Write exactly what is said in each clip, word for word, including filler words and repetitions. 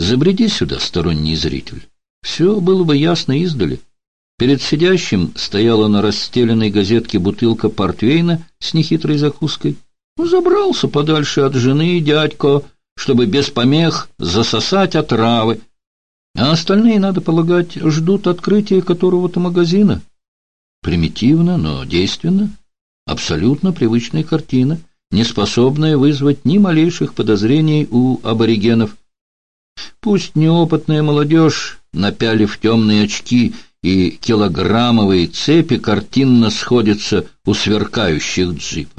Забреди сюда, сторонний зритель. Все было бы ясно издали. Перед сидящим стояла на расстеленной газетке бутылка портвейна с нехитрой закуской. Ну, забрался подальше от жены дядько, чтобы без помех засосать отравы. А остальные, надо полагать, ждут открытия которого-то магазина. Примитивно, но действенно. Абсолютно привычная картина, не способная вызвать ни малейших подозрений у аборигенов. Пусть неопытная молодежь, напялив темные очки и килограммовые цепи, картинно сходится у сверкающих джипов.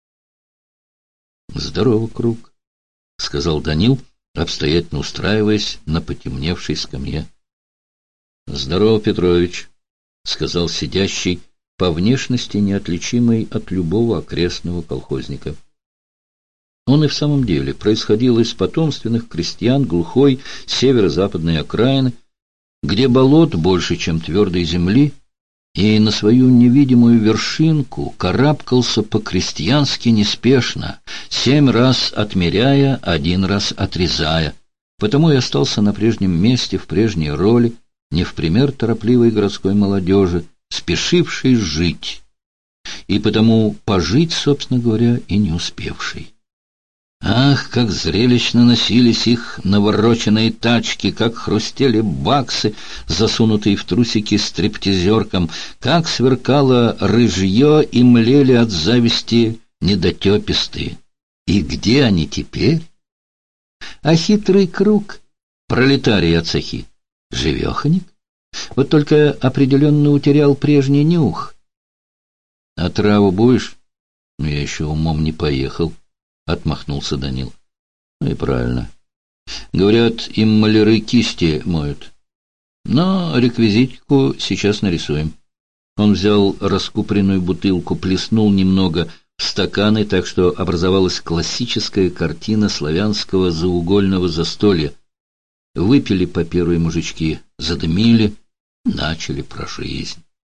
«Здорово, Круг», — сказал Данил, обстоятельно устраиваясь на потемневшей скамье. «Здорово, Петрович», — сказал сидящий, по внешности неотличимый от любого окрестного колхозника. Он и в самом деле происходил из потомственных крестьян глухой северо-западной окраины, где болот больше, чем твердой земли, и на свою невидимую вершинку карабкался по-крестьянски неспешно, семь раз отмеряя, один раз отрезая. Потому и остался на прежнем месте, в прежней роли, не в пример торопливой городской молодежи, спешившей жить, и потому пожить, собственно говоря, и не успевшей. Ах, как зрелищно носились их навороченные тачки, как хрустели баксы, засунутые в трусики стриптизеркам, как сверкало рыжье и млели от зависти недотепистые. И где они теперь? А хитрый Круг, пролетарий от цехи, живеханик, вот только определенно утерял прежний нюх. — А траву будешь? — Я еще умом не поехал. — отмахнулся Данил. — Ну и правильно. Говорят, им маляры кисти моют. Но реквизитку сейчас нарисуем. Он взял раскупоренную бутылку, плеснул немного в стаканы, так что образовалась классическая картина славянского заугольного застолья. Выпили по первой мужички, задымили, начали про жизнь.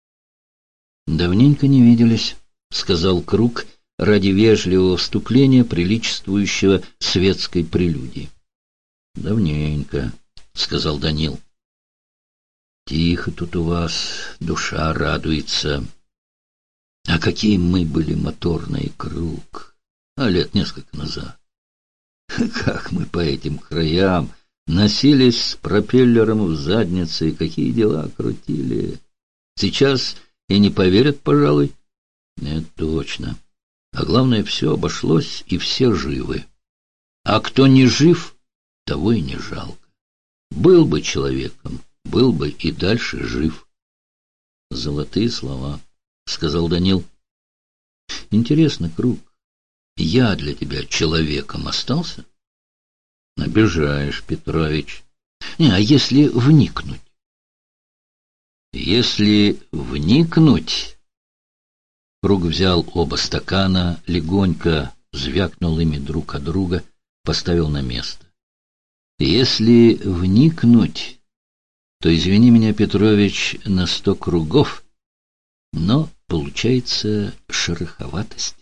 — Давненько не виделись, — сказал Круг, ради вежливого вступления, приличествующего светской прелюдии. — Давненько, — сказал Данил. — Тихо тут у вас, душа радуется. А какие мы были моторные, Круг, а лет несколько назад. Как мы по этим краям носились с пропеллером в заднице, и какие дела крутили. Сейчас и не поверят, пожалуй. Нет, точно. А главное, все обошлось, и все живы. А кто не жив, того и не жалко. Был бы человеком, был бы и дальше жив. Золотые слова, — сказал Данил. Интересно, Круг, я для тебя человеком остался? Обижаешь, Петрович. Не, а если вникнуть? Если вникнуть... Круг взял оба стакана, легонько звякнул ими друг от друга, поставил на место. Если вникнуть, то, извини меня, Петрович, на сто кругов, но получается шероховатость.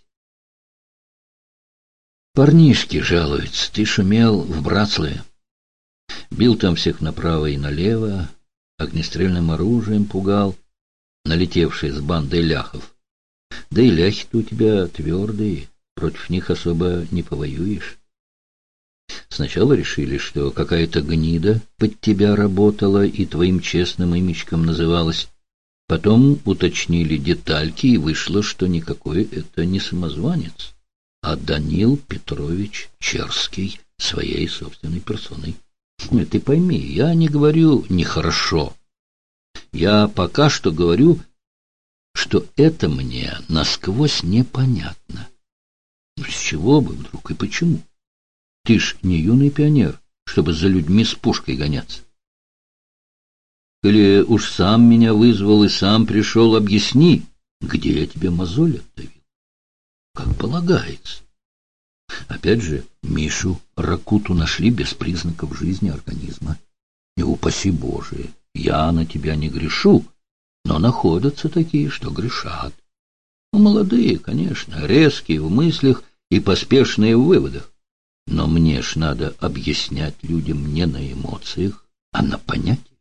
Парнишки жалуются, ты шумел в Братславе. Бил там всех направо и налево, огнестрельным оружием пугал, налетевший с бандой ляхов. Да и ляхи-то у тебя твердые, против них особо не повоюешь. Сначала решили, что какая-то гнида под тебя работала и твоим честным имечком называлась. Потом уточнили детальки, и вышло, что никакой это не самозванец, а Данил Петрович Черский своей собственной персоной. Ты пойми, я не говорю нехорошо. Я пока что говорю, что это мне насквозь непонятно. С чего бы вдруг и почему? Ты ж не юный пионер, чтобы за людьми с пушкой гоняться. Или уж сам меня вызвал и сам пришел, объясни, где я тебе мозоль отдавил. Как полагается. Опять же, Мишу Ракуту нашли без признаков жизни организма. И упаси Боже, я на тебя не грешу, но находятся такие, что грешат. Ну, молодые, конечно, резкие в мыслях и поспешные в выводах. Но мне ж надо объяснять людям не на эмоциях, а на понятиях.